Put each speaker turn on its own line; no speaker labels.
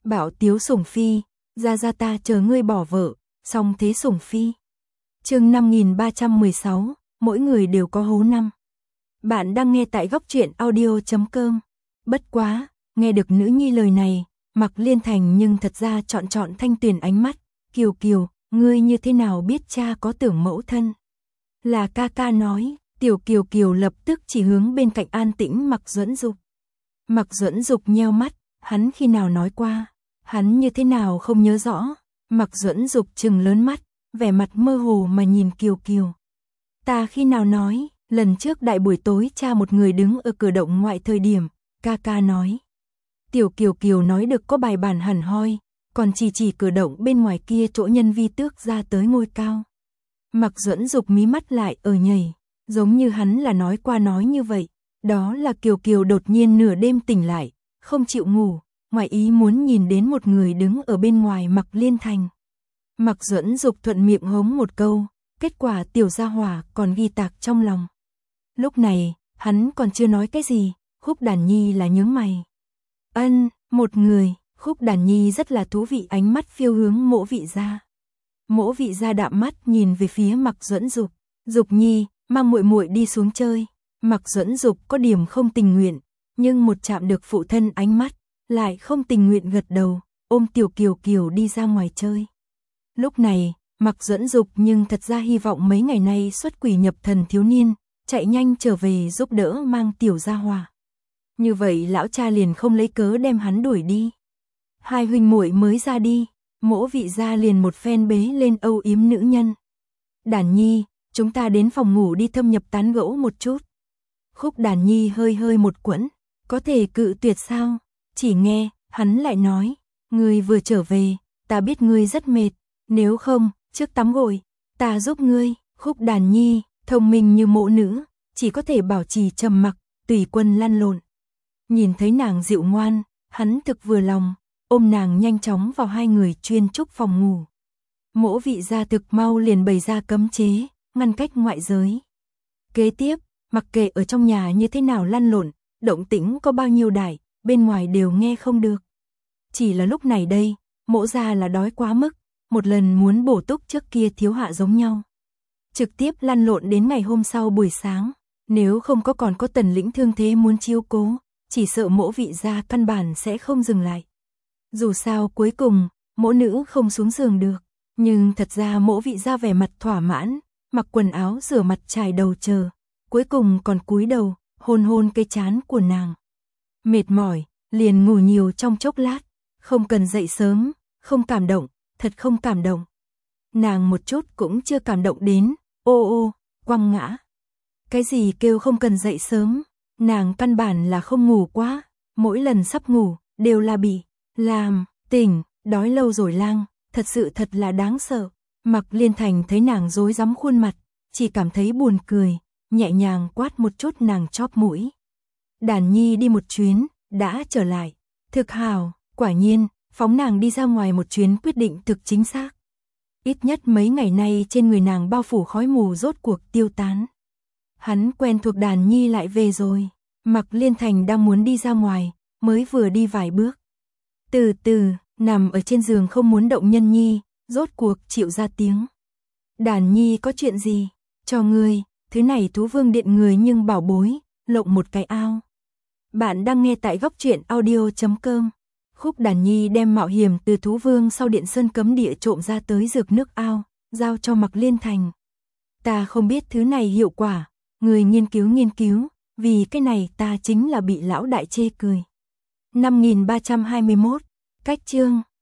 Bảo Tiếu sủng phi, ra ta chờ ngươi bỏ vợ, xong thế sủng phi. Chương 5316, mỗi người đều có hố năm. Bạn đang nghe tại góc truyện audio.com. Bất quá, nghe được nữ nhi lời này, Mạc Liên Thành nhưng thật ra chọn Thanh Tuyền ánh mắt. Kiều Kiều, ngươi như thế nào biết cha có tưởng mẫu thân? Là ca ca nói. Tiểu Kiều Kiều lập tức chỉ hướng bên cạnh an tĩnh Mạc Duẫn Dục. Mạc Duẫn Dục nheo mắt, hắn khi nào nói qua? Hắn như thế nào không nhớ rõ? Mạc Duẫn Dục trừng lớn mắt, vẻ mặt mơ hồ mà nhìn Kiều Kiều. Ta khi nào nói? Lần trước đại buổi tối cha một người đứng ở cửa động ngoại thời điểm, ca ca nói. Tiểu Kiều Kiều nói được có bài bản hẳn hoi, còn chỉ cửa động bên ngoài kia chỗ nhân vi tước ra tới ngôi cao. Mạc Duẫn Dục mí mắt lại ở nhảy, giống như hắn là nói qua nói như vậy. Đó là Kiều Kiều đột nhiên nửa đêm tỉnh lại, không chịu ngủ, ngoài ý muốn nhìn đến một người đứng ở bên ngoài Mạc Liên Thành. Mạc Duẫn Dục thuận miệng hống một câu, kết quả tiểu gia hỏa còn ghi tạc trong lòng. Lúc này, hắn còn chưa nói cái gì, Khúc Đàn Nhi là nhướng mày. Một người, Khúc Đàn Nhi rất là thú vị, ánh mắt phiêu hướng Mỗ Vị Gia. Mỗ Vị Gia đạm mắt nhìn về phía Mạc Duẫn Dục, Dục Nhi, mang muội muội đi xuống chơi. Mạc Duẫn Dục có điểm không tình nguyện, nhưng một chạm được phụ thân ánh mắt, lại không tình nguyện gật đầu, ôm Tiểu Kiều Kiều đi ra ngoài chơi. Lúc này, Mạc Duẫn Dục nhưng thật ra hy vọng mấy ngày nay xuất quỷ nhập thần thiếu niên, chạy nhanh trở về giúp đỡ mang tiểu gia hỏa. Như vậy lão cha liền không lấy cớ đem hắn đuổi đi. Hai huynh muội mới ra đi, Mỗ Vị Gia liền một phen bế lên âu yếm nữ nhân. Đàn Nhi, chúng ta đến phòng ngủ đi thâm nhập tán gẫu một chút. Khúc Đàn Nhi hơi một quẫn, có thể cự tuyệt sao? Chỉ nghe, hắn lại nói, ngươi vừa trở về, ta biết ngươi rất mệt, nếu không, trước tắm gội, ta giúp ngươi. Khúc Đàn Nhi, thông minh như mộ nữ, chỉ có thể bảo trì trầm mặc, tùy quân lăn lộn. Nhìn thấy nàng dịu ngoan, hắn thực vừa lòng, ôm nàng nhanh chóng vào hai người chuyên trúc phòng ngủ. Mỗ Vị Gia thực mau liền bày ra cấm chế, ngăn cách ngoại giới. Kế tiếp, mặc kệ ở trong nhà như thế nào lăn lộn, động tĩnh có bao nhiêu đại, bên ngoài đều nghe không được. Chỉ là lúc này đây, Mỗ Gia là đói quá mức, một lần muốn bổ túc trước kia thiếu hạ giống nhau. Trực tiếp lăn lộn đến ngày hôm sau buổi sáng, nếu không có còn có Tần Lĩnh thương thế muốn chiếu cố, chỉ sợ Mỗ Vị Gia căn bản sẽ không dừng lại. Dù sao cuối cùng, mỗ nữ không xuống giường được, nhưng thật ra Mỗ Vị Gia vẻ mặt thỏa mãn, mặc quần áo rửa mặt chải đầu chờ, cuối cùng còn cúi đầu, hôn cái trán của nàng. Mệt mỏi, liền ngủ nhiều trong chốc lát, không cần dậy sớm, không cảm động, thật không cảm động. Nàng một chút cũng chưa cảm động đến, ô, quăng ngã. Cái gì kêu không cần dậy sớm, nàng căn bản là không ngủ quá, mỗi lần sắp ngủ, đều là bị làm tỉnh, đói lâu rồi lang, thật là đáng sợ. Mạc Liên Thành thấy nàng rối rắm khuôn mặt, chỉ cảm thấy buồn cười, nhẹ nhàng quát một chút nàng chóp mũi. Đàn Nhi đi một chuyến, đã trở lại, thực hào, quả nhiên, phóng nàng đi ra ngoài một chuyến quyết định thực chính xác. Ít nhất mấy ngày nay trên người nàng bao phủ khói mù rốt cuộc tiêu tán. Hắn quen thuộc Đàn Nhi lại về rồi, Mạc Liên Thành đang muốn đi ra ngoài, mới vừa đi vài bước. Từ từ, nằm ở trên giường không muốn động Nhân Nhi, rốt cuộc chịu ra tiếng. Đàn Nhi có chuyện gì? Cho ngươi, thứ này Thú Vương Điện người nhưng bảo bối, lộng một cái ao. Bạn đang nghe tại góc truyện audio.com. Khúc Đàn Nhi đem mạo hiểm từ Thú Vương sau Điện Sơn cấm địa trộm ra tới dược nước ao, giao cho Mạc Liên Thành. Ta không biết thứ này hiệu quả, người nghiên cứu, vì cái này ta chính là bị lão đại chê cười. 5321, cách chương.